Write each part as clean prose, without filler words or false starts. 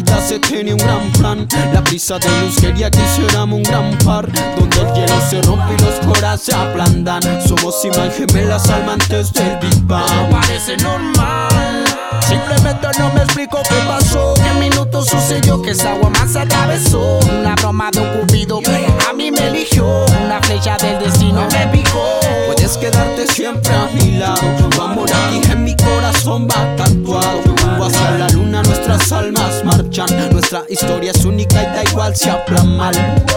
vida se tenía un gran plan. La prisa de luz quería que hiciéramos un gran par, donde el hielo se rompe y los coras se ablandan. Somos imagen gemelas almantes del Big Bang. No parece normal, simplemente no me explico qué pasó. ¿Qué minuto sucedió que esa agua más atravesó? Una broma de un cupido a mí me eligió, una flecha del destino me picó. Puedes quedarte siempre a mi lado, tu amor aquí en mi corazón va tatuado. Rumbo hacia la luna nuestras almas marchan, nuestra historia es única y da igual si hablan mal.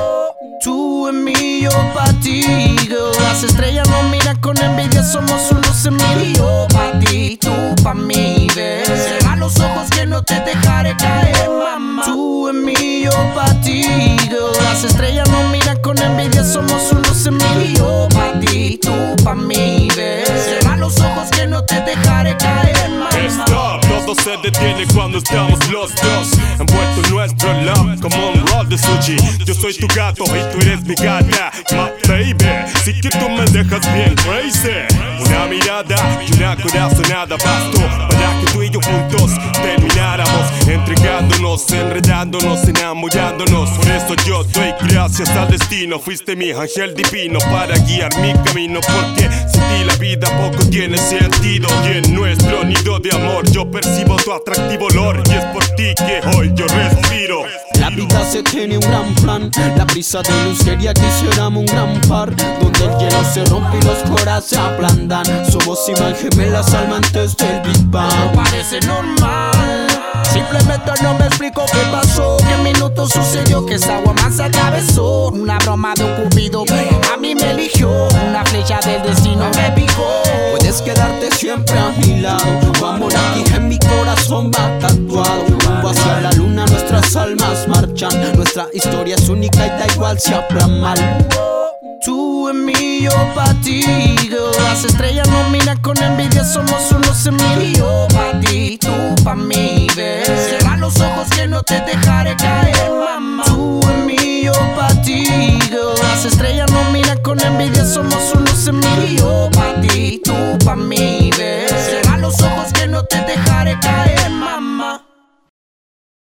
Tú en mí, yo pa' ti, girl. Las estrellas no miran con envidia, somos unos en mil. Yo pa' ti, tú pa' mí, ve. Cierra los ojos que no te dejaré caer, mamá. Tú en mí, yo pa' ti, girl. Las estrellas no miran con envidia, somos unos en mil. Yo pa' ti, tú pa' mí, ve. Cierra los ojos que no te dejaré caer, mamá. Stop, todo se detiene cuando estamos los dos envueltos en nuestro love como un roll de sushi. Yo soy tu gato y tú eres mi gata, my baby. Sí que tú me dejas bien crazy. Una mirada y una corazonada bastó para que tú y yo juntos termináramos, entregándonos, enredándonos, enamorándonos. Por eso yo doy gracias al destino. Fuiste mi ángel divino para guiar mi camino, porque sin ti la vida poco tiene sentido. Y en nuestro nido de amor yo percibo tu atractivo olor, y es por ti que hoy yo respiro. La vida se tiene un gran plan, la prisa de luz quería que hiciéramos un gran par, donde el hielo se rompe y los coras se ablandan. Somos imagen gemelas almantes del Big Bang. No parece normal, simplemente no me explico qué pasó. ¿Qué minuto sucedió que esa agua más atravesó? Una broma de un cupido a mí me eligió, una flecha del destino me picó. Puedes quedarte siempre a mi lado, tu amor aquí en mi corazón va tatuado. Rumbo hacia la luna nuestras almas marchan, nuestra historia es única y da igual si hablan mal. Tú en mí, yo pa' ti, girl. Las estrellas no miran con envidia, somos unos en mil. Yo pa' ti, tú pa' mí, ve. Cierra los ojos que no te dejaré caer, mamá. Tú en mí, yo pa' ti, girl. Las estrellas no miran con envidia, somos unos en mil. Yo pa' ti, tú pa' mí,